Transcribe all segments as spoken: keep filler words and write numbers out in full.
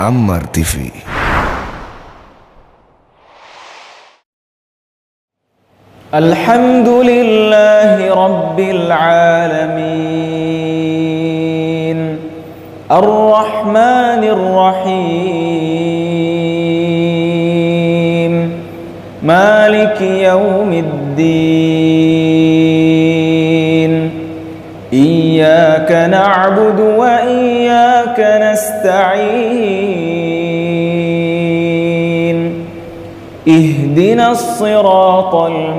Ammar T V. الحمد لله رب العالمين الرحمن الرحيم مالك يوم الدين إياك نعبد وإياك نستعين اهدنا الصراط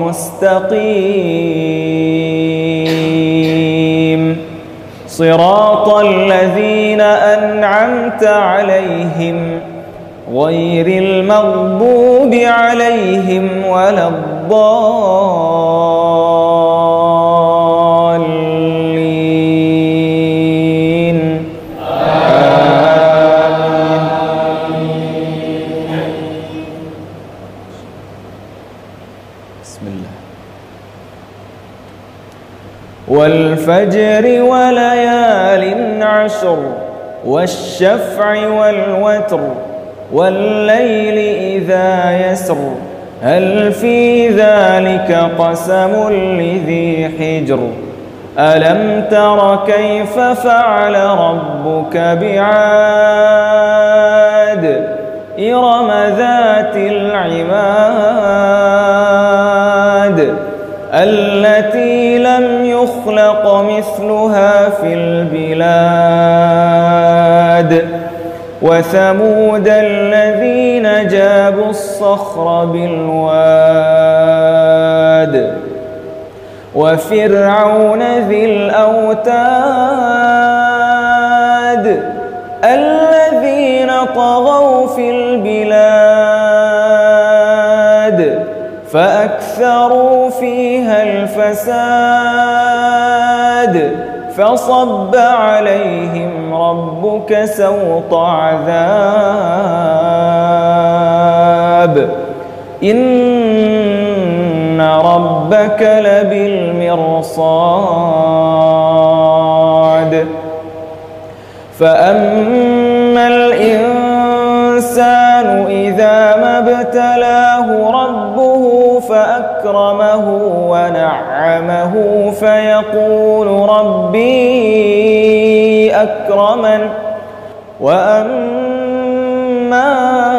المستقيم صراط الذين أنعمت عليهم غير المغضوب عليهم ولا الضالين آمين. بسم الله. والفجر وليال عشر والشفع والوتر والليل إذا يسر هل في ذلك قسم لذي حجر ألم تر كيف فعل ربك بعاد إرم ذات العماد التي لم يخلق مثلها في البلاد وثمود الذين جابوا الصخر بالواد وفرعون ذي الأوتاد الذين طغوا في البلاد فأكثروا فيها الفساد فصب عليهم ربك سوط عذاب إن ربك لبالمرصاد فأما الإنسان إذا ما ابتلاه ربه فأكرمه ونعمه فيقول ربي أكرمن وأما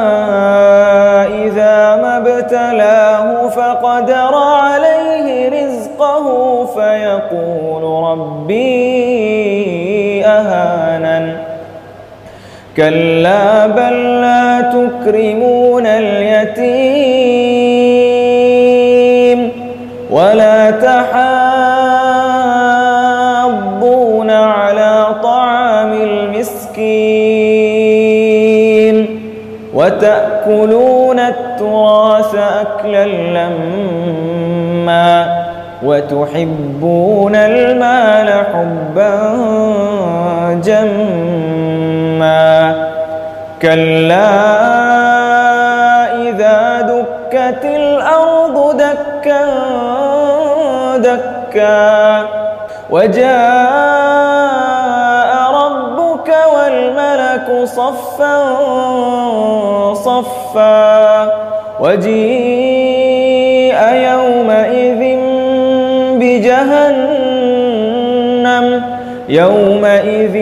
إذا ما ابتلاه فقدر عليه رزقه فيقول ربي أهانن كلا بل لا تكرمون اليتيم ولا تحاضون على طعام المسكين وتأكلون التراث أكلا لما وتحبون المال حبا جما كلا إذا دكت الأرض دكا دكا وجاء ربك والملك صفا صفا وجيء يومئذ بجهنم يومئذ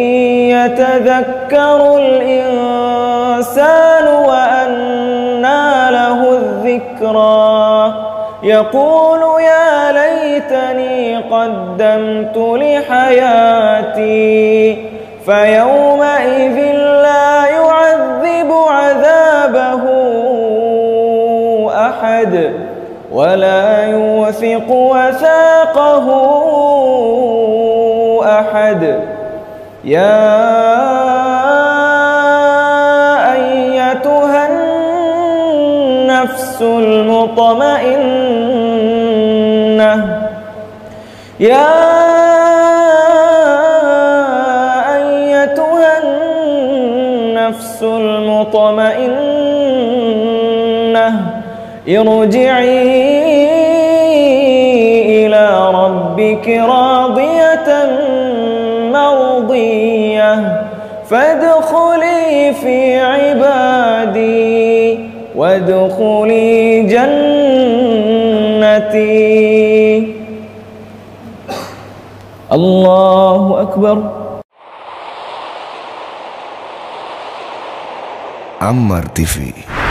يتذكر الإنسان وأنى له الذكرى يقول يا ليتني قدمت لحياتي فيومئذ لا يعذب عذابه أحد ولا يوثق وثاقه أحد يا أيتها النفس المطمئنة يا أيتها النفس المطمئنة ارجعي إلى ربك راضية مرضية فادخلي في عبادي وادخلي جنتي. الله أكبر. Ammar T V.